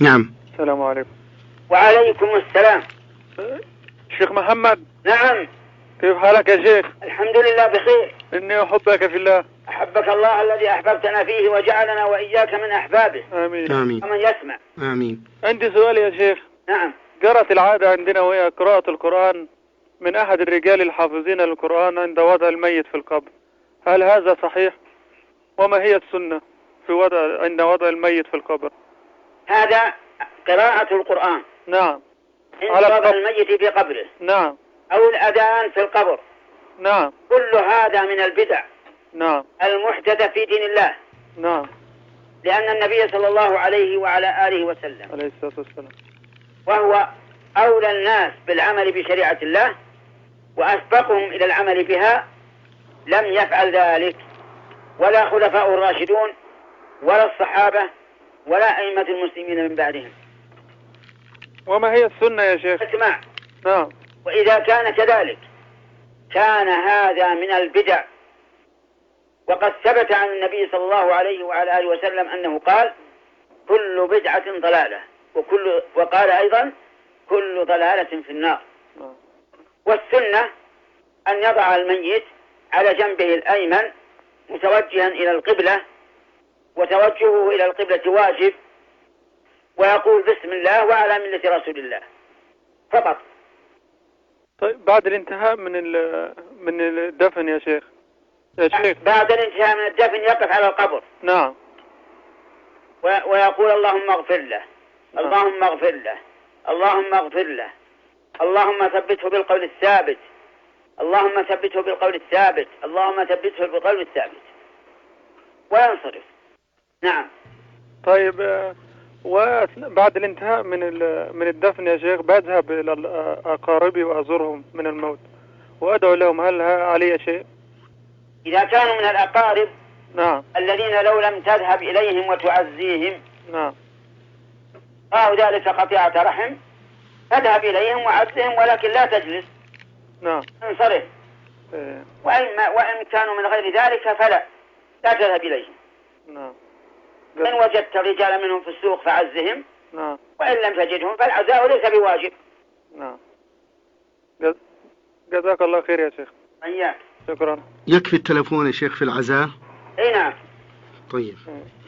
نعم. السلام عليكم. وعليكم السلام. شيخ محمد. نعم. كيف حالك يا شيخ؟ الحمد لله بخير. إني أحبك في الله. أحبك الله الذي أحببتنا فيه وجعلنا وإياك من أحبابه. آمين. آمين. ومن يسمع. آمين. عندي سؤال يا شيخ. نعم. جرت العادة عندنا وهي قراءة القرآن من أحد الرجال الحافظين للقرآن عند وضع الميت في القبر، هل هذا صحيح؟ وما هي السنة في عند وضع الميت في القبر؟ هذا قراءة القرآن. نعم. عند وضع الميت في قبره. نعم. أو الأذان في القبر. نعم. كل هذا من البدع. نعم. المحدثة في دين الله. نعم. لأن النبي صلى الله عليه وعلى آله وسلم عليه الصلاة والسلام وهو أولى الناس بالعمل بشريعة الله وأسبقهم إلى العمل بها لم يفعل ذلك، ولا خلفاء الراشدون ولا الصحابة ولا أئمة المسلمين من بعدهم. وما هي السنة يا شيخ؟ اسمع. نعم. وإذا كان كذلك كان هذا من البدع، وقد ثبت عن النبي صلى الله عليه وعلى آله وسلم أنه قال كل بدعة ضلالة، وقال أيضا كل ضلالة في النار. والسنة أن يضع الميت على جنبه الأيمن متوجها إلى القبلة، وتوجهه إلى القبلة واجب، ويقول بسم الله وعلى ملة رسول الله فقط. طيب بعد الانتهاء من الدفن يا شيخ. بعد الانتهاء من الدفن يقف على القبر. نعم. ويقول اللهم اغفر له. نعم. اللهم اغفر له. اللهم اغفر له. اللهم ثبته بالقول الثابت. اللهم ثبته بالقول الثابت. اللهم ثبته بالقول الثابت. وينصرف. نعم. طيب وبعد الانتهاء من الدفن يا شيخ بذهب إلى أقاربي وأزورهم من الموت وأدعو لهم، هل علي شيء؟ إذا كانوا من الأقارب. نعم. الذين لو لم تذهب إليهم وتعزيهم. نعم. ذلك قطيعة رحم، اذهب إليهم وعزهم ولكن لا تجلس. نعم. انصرف. وإن كانوا من غير ذلك فلا تذهب إليهم. نعم. إن وجدت الرجال منهم في السوق فعزهم. نعم. وإن لم تجدهم فالعزاء ليس بواجب. نعم. جزاك الله خير يا شيخ. إياك. شكرا. يكفي التلفون يا شيخ في العزاء؟ اي نعم. طيب.